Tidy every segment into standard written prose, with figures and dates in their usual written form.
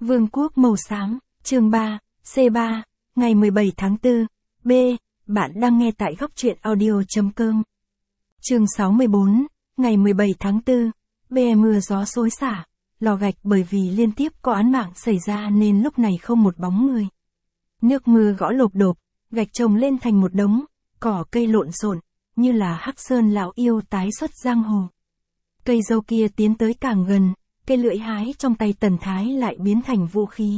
Vương quốc màu xám, chương 3, C3, ngày 17 tháng 4, B, bạn đang nghe tại góc truyện audio.com. Chương 64, ngày 17 tháng 4, B mưa gió xối xả, lò gạch bởi vì liên tiếp có án mạng xảy ra nên lúc này không một bóng người. Nước mưa gõ lộp độp, gạch chồng lên thành một đống, cỏ cây lộn xộn, như là Hắc Sơn lão yêu tái xuất giang hồ. Cây dâu kia tiến tới càng gần, cây lưỡi hái trong tay Tần Thái lại biến thành vũ khí.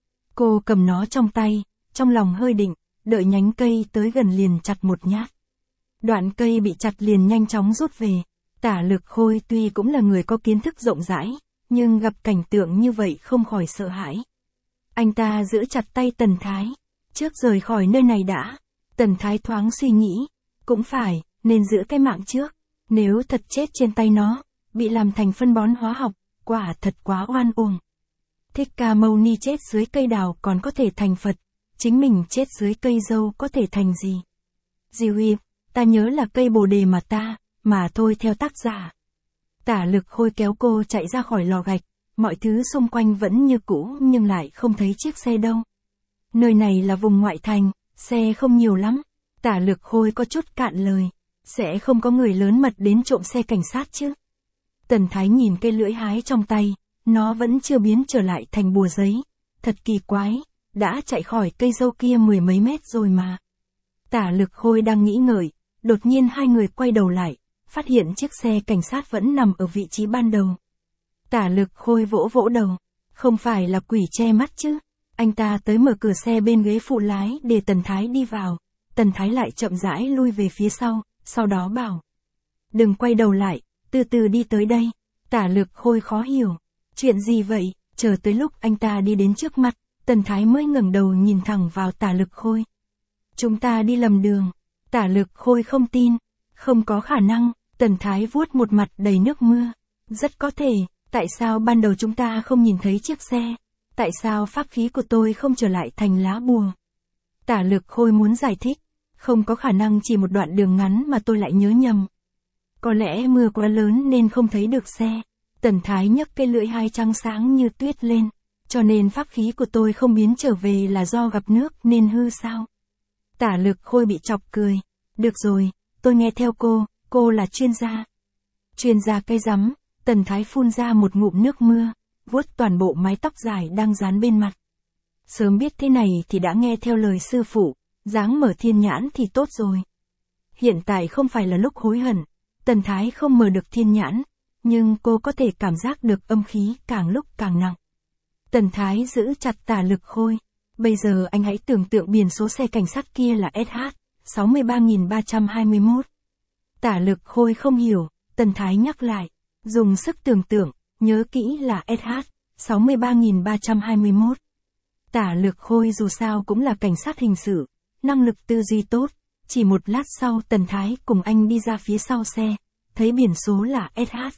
Cô cầm nó trong tay, trong lòng hơi định, đợi nhánh cây tới gần liền chặt một nhát. Đoạn cây bị chặt liền nhanh chóng rút về. Tả Lực Khôi tuy cũng là người có kiến thức rộng rãi, nhưng gặp cảnh tượng như vậy không khỏi sợ hãi. Anh ta giữ chặt tay Tần Thái, trước rời khỏi nơi này đã. Tần Thái thoáng suy nghĩ, cũng phải, nên giữ cái mạng trước, nếu thật chết trên tay nó, bị làm thành phân bón hóa học, quả thật quá oan uổng. Thích Ca Mâu Ni chết dưới cây đào còn có thể thành Phật, chính mình chết dưới cây dâu có thể thành gì? Diệu Hiệp, ta nhớ là cây bồ đề mà thôi theo tác giả. Tả Lực Khôi kéo cô chạy ra khỏi lò gạch, mọi thứ xung quanh vẫn như cũ nhưng lại không thấy chiếc xe đâu. Nơi này là vùng ngoại thành, xe không nhiều lắm. Tả Lực Khôi có chút cạn lời, sẽ không có người lớn mật đến trộm xe cảnh sát chứ. Tần Thái nhìn cây lưỡi hái trong tay, nó vẫn chưa biến trở lại thành bùa giấy. Thật kỳ quái, đã chạy khỏi cây dâu kia mười mấy mét rồi mà. Tả Lực Khôi đang nghĩ ngợi, đột nhiên hai người quay đầu lại, phát hiện chiếc xe cảnh sát vẫn nằm ở vị trí ban đầu. Tả Lực Khôi vỗ vỗ đầu, không phải là quỷ che mắt chứ. Anh ta tới mở cửa xe bên ghế phụ lái để Tần Thái đi vào. Tần Thái lại chậm rãi lui về phía sau đó bảo. Đừng quay đầu lại, từ từ đi tới đây. Tả Lực Khôi khó hiểu. Chuyện gì vậy? Chờ tới lúc anh ta đi đến trước mặt, Tần Thái mới ngẩng đầu nhìn thẳng vào Tả Lực Khôi. Chúng ta đi lầm đường. Tả Lực Khôi không tin. Không có khả năng. Tần Thái vuốt một mặt đầy nước mưa. Rất có thể, tại sao ban đầu chúng ta không nhìn thấy chiếc xe? Tại sao pháp khí của tôi không trở lại thành lá bùa? Tả Lực Khôi muốn giải thích. Không có khả năng chỉ một đoạn đường ngắn mà tôi lại nhớ nhầm. Có lẽ mưa quá lớn nên không thấy được xe. Tần Thái nhấc cây lưỡi hái trắng sáng như tuyết lên. Cho nên pháp khí của tôi không biến trở về là do gặp nước nên hư sao? Tả Lực Khôi bị chọc cười. Được rồi, tôi nghe theo cô là chuyên gia. Chuyên gia cây rắm. Tần Thái phun ra một ngụm nước mưa, vuốt toàn bộ mái tóc dài đang dán bên mặt. Sớm biết thế này thì đã nghe theo lời sư phụ, dáng mở thiên nhãn thì tốt rồi. Hiện tại không phải là lúc hối hận. Tần Thái không mở được thiên nhãn, nhưng cô có thể cảm giác được âm khí càng lúc càng nặng. Tần Thái giữ chặt Tả Lực Khôi. Bây giờ anh hãy tưởng tượng biển số xe cảnh sát kia là SH 63321. Tả Lực Khôi không hiểu, Tần Thái nhắc lại. Dùng sức tưởng tượng, nhớ kỹ là SH 63321. Tả Lực Khôi dù sao cũng là cảnh sát hình sự, năng lực tư duy tốt. Chỉ một lát sau Tần Thái cùng anh đi ra phía sau xe, thấy biển số là SH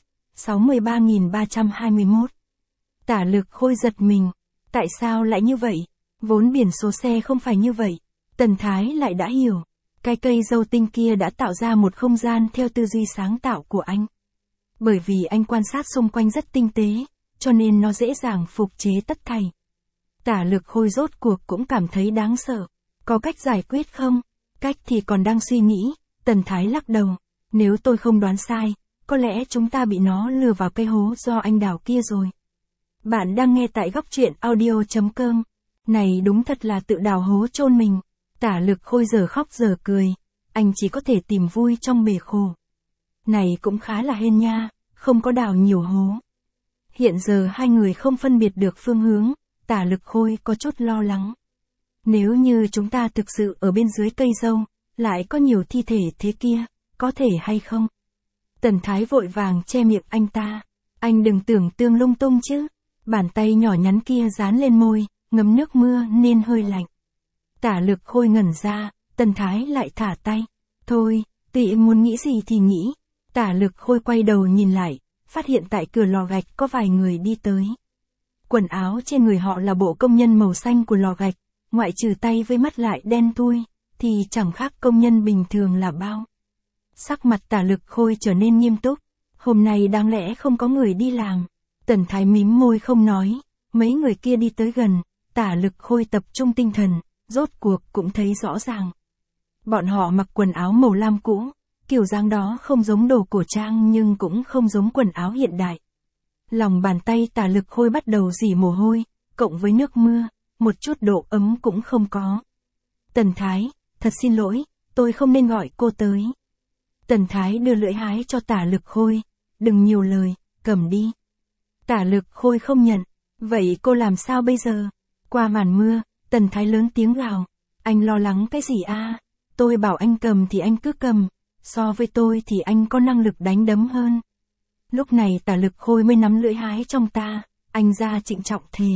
63321. Tả Lực Khôi giật mình. Tại sao lại như vậy? Vốn biển số xe không phải như vậy. Tần Thái lại đã hiểu. Cái cây dâu tinh kia đã tạo ra một không gian theo tư duy sáng tạo của anh. Bởi vì anh quan sát xung quanh rất tinh tế, cho nên nó dễ dàng phục chế tất thảy. Tả Lực Khôi rốt cuộc cũng cảm thấy đáng sợ. Có cách giải quyết không? Cách thì còn đang suy nghĩ. Tần Thái lắc đầu. Nếu tôi không đoán sai, có lẽ chúng ta bị nó lừa vào cây hố do anh đào kia rồi. Bạn đang nghe tại góc truyện audio.com. Này đúng thật là tự đào hố chôn mình. Tả Lực Khôi giờ khóc giờ cười. Anh chỉ có thể tìm vui trong bể khổ. Này cũng khá là hên nha, không có đào nhiều hố. Hiện giờ hai người không phân biệt được phương hướng. Tả Lực Khôi có chút lo lắng. Nếu như chúng ta thực sự ở bên dưới cây dâu, lại có nhiều thi thể thế kia, có thể hay không? Tần Thái vội vàng che miệng anh ta. Anh đừng tưởng tượng lung tung chứ. Bàn tay nhỏ nhắn kia dán lên môi, ngấm nước mưa nên hơi lạnh. Tả Lực Khôi ngẩn ra, Tần Thái lại thả tay. Thôi, tùy muốn nghĩ gì thì nghĩ. Tả Lực Khôi quay đầu nhìn lại, phát hiện tại cửa lò gạch có vài người đi tới. Quần áo trên người họ là bộ công nhân màu xanh của lò gạch, ngoại trừ tay với mắt lại đen thui, thì chẳng khác công nhân bình thường là bao. Sắc mặt Tả Lực Khôi trở nên nghiêm túc. Hôm nay đáng lẽ không có người đi làm. Tần Thái mím môi không nói. mấy người kia đi tới gần, Tả Lực Khôi tập trung tinh thần, rốt cuộc cũng thấy rõ ràng. Bọn họ mặc quần áo màu lam cũ, kiểu dáng đó không giống đồ cổ trang nhưng cũng không giống quần áo hiện đại. Lòng bàn tay Tả Lực Khôi bắt đầu rỉ mồ hôi, cộng với nước mưa, một chút độ ấm cũng không có. Tần Thái, thật xin lỗi, tôi không nên gọi cô tới. Tần Thái đưa lưỡi hái cho Tả Lực Khôi, đừng nhiều lời, cầm đi. Tả Lực Khôi không nhận, vậy cô làm sao bây giờ? Qua màn mưa, Tần Thái lớn tiếng gào, anh lo lắng cái gì a? Tôi bảo anh cầm thì anh cứ cầm, so với tôi thì anh có năng lực đánh đấm hơn. Lúc này Tả Lực Khôi mới nắm lưỡi hái trong ta, anh ra trịnh trọng thề.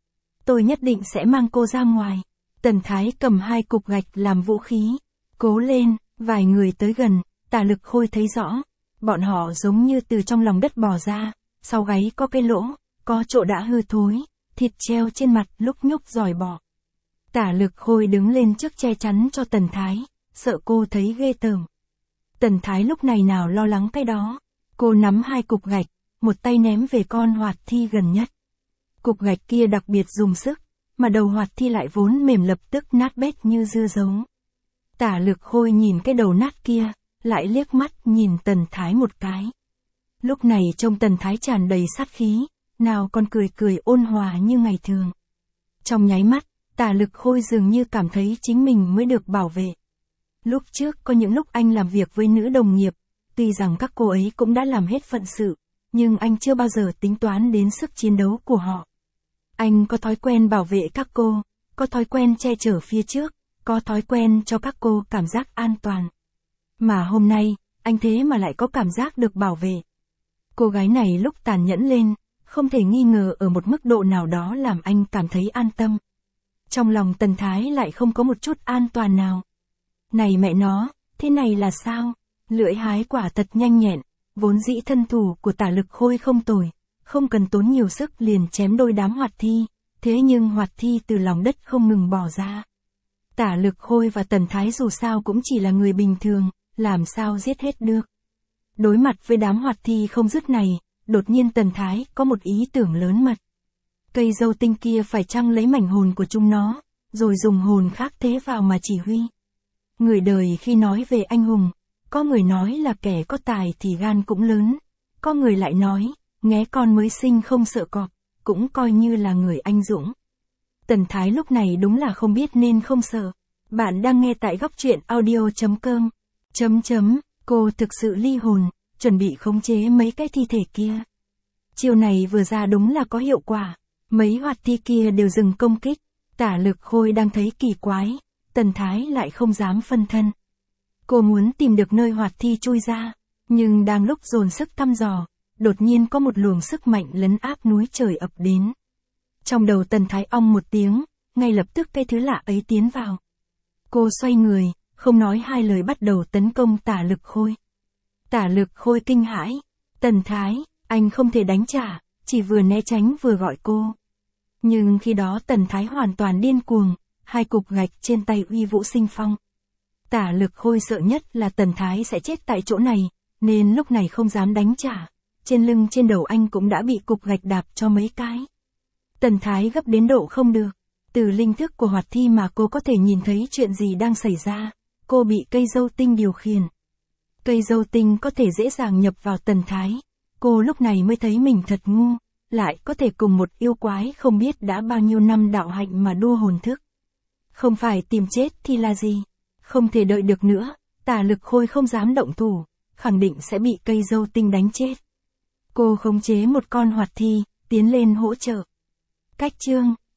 Tôi nhất định sẽ mang cô ra ngoài. Tần Thái cầm 2 cục gạch làm vũ khí. Cố lên, vài người tới gần, Tả Lực Khôi thấy rõ. Bọn họ giống như từ trong lòng đất bò ra, sau gáy có cái lỗ, có chỗ đã hư thối, thịt treo trên mặt lúc nhúc giỏi bỏ. Tả Lực Khôi đứng lên trước che chắn cho Tần Thái, sợ cô thấy ghê tởm. Tần Thái lúc này nào lo lắng cái đó. Cô nắm 2 cục gạch, một tay ném về con hoạt thi gần nhất. Cục gạch kia đặc biệt dùng sức, mà đầu hoạt thi lại vốn mềm lập tức nát bét như dưa hấu. Tả Lực Khôi nhìn cái đầu nát kia, lại liếc mắt nhìn Tần Thái một cái. Lúc này trông Tần Thái tràn đầy sát khí, nào còn cười cười ôn hòa như ngày thường. Trong nháy mắt, Tả Lực Khôi dường như cảm thấy chính mình mới được bảo vệ. Lúc trước có những lúc anh làm việc với nữ đồng nghiệp, tuy rằng các cô ấy cũng đã làm hết phận sự, nhưng anh chưa bao giờ tính toán đến sức chiến đấu của họ. Anh có thói quen bảo vệ các cô, có thói quen che chở phía trước, có thói quen cho các cô cảm giác an toàn. Mà hôm nay, anh thế mà lại có cảm giác được bảo vệ. Cô gái này lúc tàn nhẫn lên, không thể nghi ngờ ở một mức độ nào đó làm anh cảm thấy an tâm. Trong lòng Tần Thái lại không có một chút an toàn nào. Này mẹ nó, thế này là sao? Lưỡi hái quả thật nhanh nhẹn, vốn dĩ thân thủ của Tả Lực Khôi không tồi, không cần tốn nhiều sức liền chém đôi đám hoạt thi, thế nhưng hoạt thi từ lòng đất không ngừng bỏ ra. Tả Lực Khôi và Tần Thái dù sao cũng chỉ là người bình thường, làm sao giết hết được. Đối mặt với đám hoạt thi không dứt này, đột nhiên Tần Thái có một ý tưởng lớn mật. Cây dâu tinh kia phải chăng lấy mảnh hồn của chúng nó, rồi dùng hồn khác thế vào mà chỉ huy. Người đời khi nói về anh hùng, có người nói là kẻ có tài thì gan cũng lớn, có người lại nói, nghé con mới sinh không sợ cọp, cũng coi như là người anh dũng. Tần Thái lúc này đúng là không biết nên không sợ. Bạn đang nghe tại góc truyện audio.com. Cô thực sự ly hồn, chuẩn bị khống chế mấy cái thi thể kia. Chiều này vừa ra đúng là có hiệu quả, mấy hoạt thi kia đều dừng công kích. Tả Lực Khôi đang thấy kỳ quái, Tần Thái lại không dám phân thân. Cô muốn tìm được nơi hoạt thi chui ra, nhưng đang lúc dồn sức thăm dò, đột nhiên có một luồng sức mạnh lấn áp núi trời ập đến. Trong đầu Tần Thái ong một tiếng, ngay lập tức cái thứ lạ ấy tiến vào. Cô xoay người, không nói hai lời bắt đầu tấn công Tả Lực Khôi. Tả Lực Khôi kinh hãi, Tần Thái, anh không thể đánh trả, chỉ vừa né tránh vừa gọi cô. Nhưng khi đó Tần Thái hoàn toàn điên cuồng, 2 cục gạch trên tay uy vũ sinh phong. Tả Lực Khôi sợ nhất là Tần Thái sẽ chết tại chỗ này, nên lúc này không dám đánh trả. Trên lưng trên đầu anh cũng đã bị cục gạch đạp cho mấy cái. Tần Thái gấp đến độ không được. Từ linh thức của hoạt thi mà cô có thể nhìn thấy chuyện gì đang xảy ra. Cô bị cây dâu tinh điều khiển. Cây dâu tinh có thể dễ dàng nhập vào Tần Thái. Cô lúc này mới thấy mình thật ngu, lại có thể cùng một yêu quái không biết đã bao nhiêu năm đạo hạnh mà đua hồn thức. Không phải tìm chết thì là gì? Không thể đợi được nữa, Tả Lực Khôi không dám động thủ, khẳng định sẽ bị cây dâu tinh đánh chết. Cô khống chế một con hoạt thi, tiến lên hỗ trợ. Cách chương